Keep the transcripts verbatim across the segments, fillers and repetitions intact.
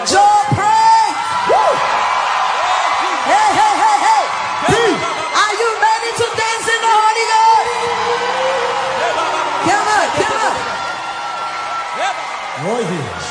Joy, praise. Woo. Hey, hey, hey, hey. Are you ready to dance in the Holy Ghost? Come on, come on. Oh, yes.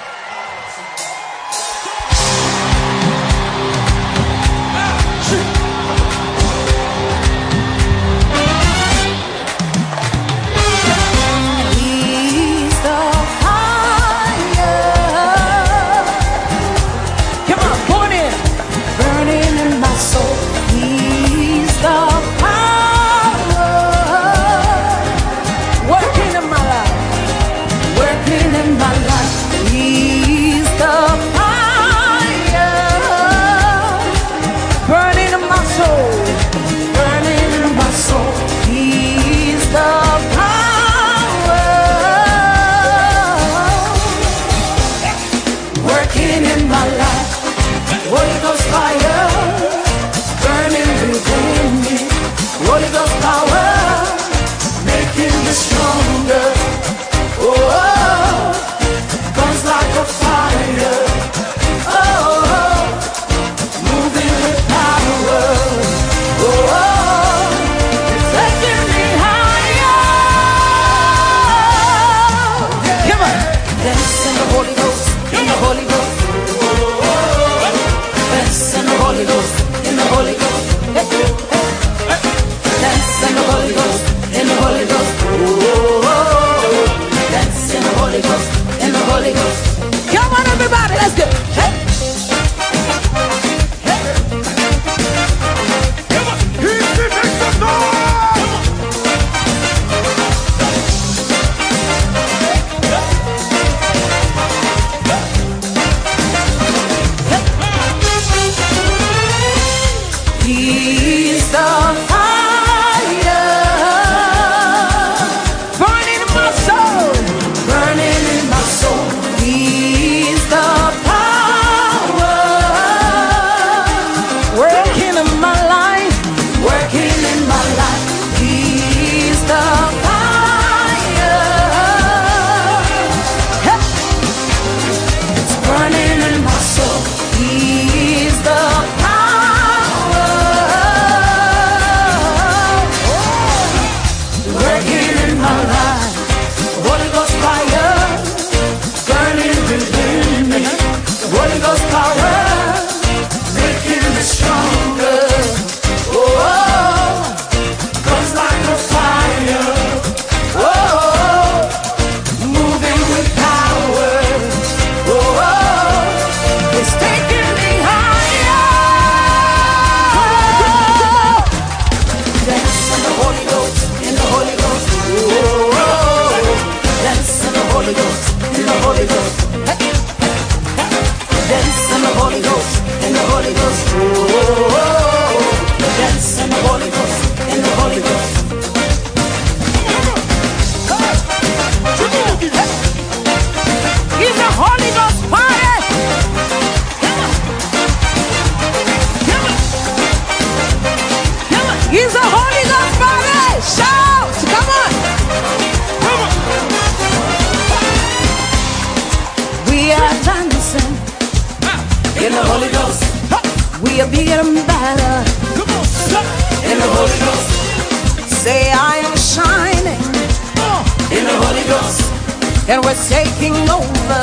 And we're taking over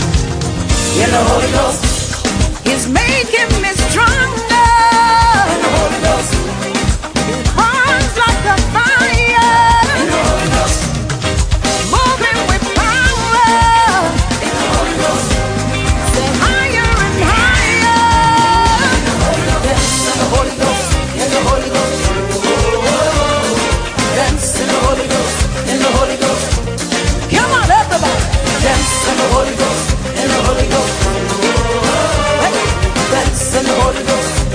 in the Holy Ghost. He's making me stronger in the Holy Ghost. It burns like a fire in the Holy Ghost. Moving with power in the Holy Ghost. Say higher and higher in the Holy Ghost. Dance in the Holy Ghost, in the Holy Ghost. Dance in the Holy Ghost, in the Holy Ghost. Come on, everybody. Dance in the Holy Ghost, in the Holy Ghost. Hey, dance in the Holy Ghost.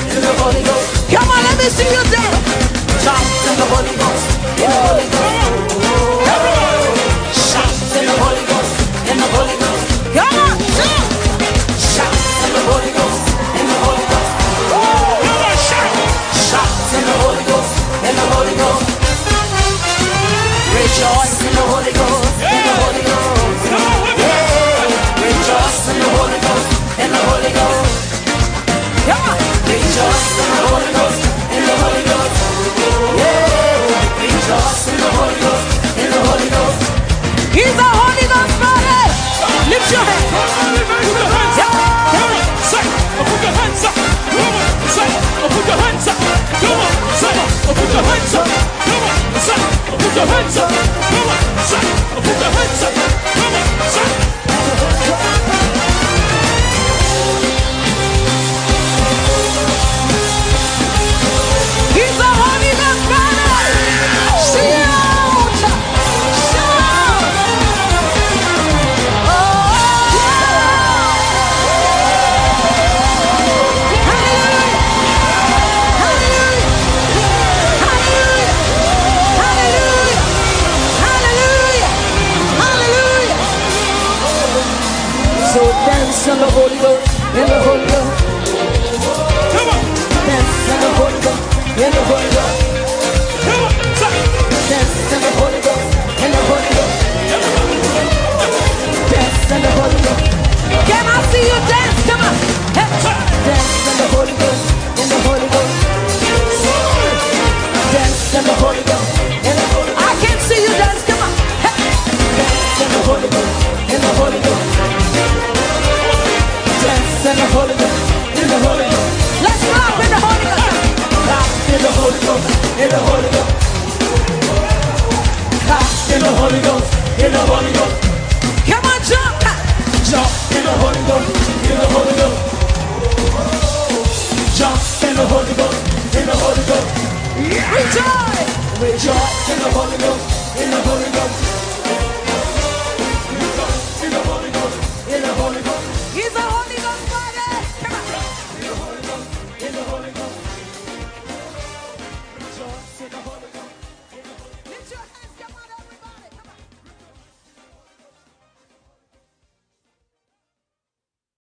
dance in the Holy Ghost, in the Holy Ghost. Come on. Dance in the Holy Ghost, in the Holy Ghost. Come on. Dance in the Holy Ghost, in the Holy Ghost. Dance in the Holy Ghost. Can I see you dance? Come on. Hey. Dance in the Holy Ghost, in the Holy Ghost. Dance in the Holy Ghost, in the Holy Ghost. I can see you dance. Come on. Hey. Dance in the Holy Ghost, in the Holy Ghost. Dance in the Holy Ghost, in the Holy Ghost. Let's clap in the Holy Ghost. Clap in the Holy Ghost, in the Holy Ghost. Clap in the Holy Ghost, in the Holy Ghost. Come on, jump. Jump in the Holy Ghost, in the Holy Ghost. Jump in the Holy Ghost, in the Holy Ghost. Rejoice! Rejoice in the Holy Ghost, in the Holy Ghost. Rejoice in the Holy Ghost, in the Holy Ghost. He's the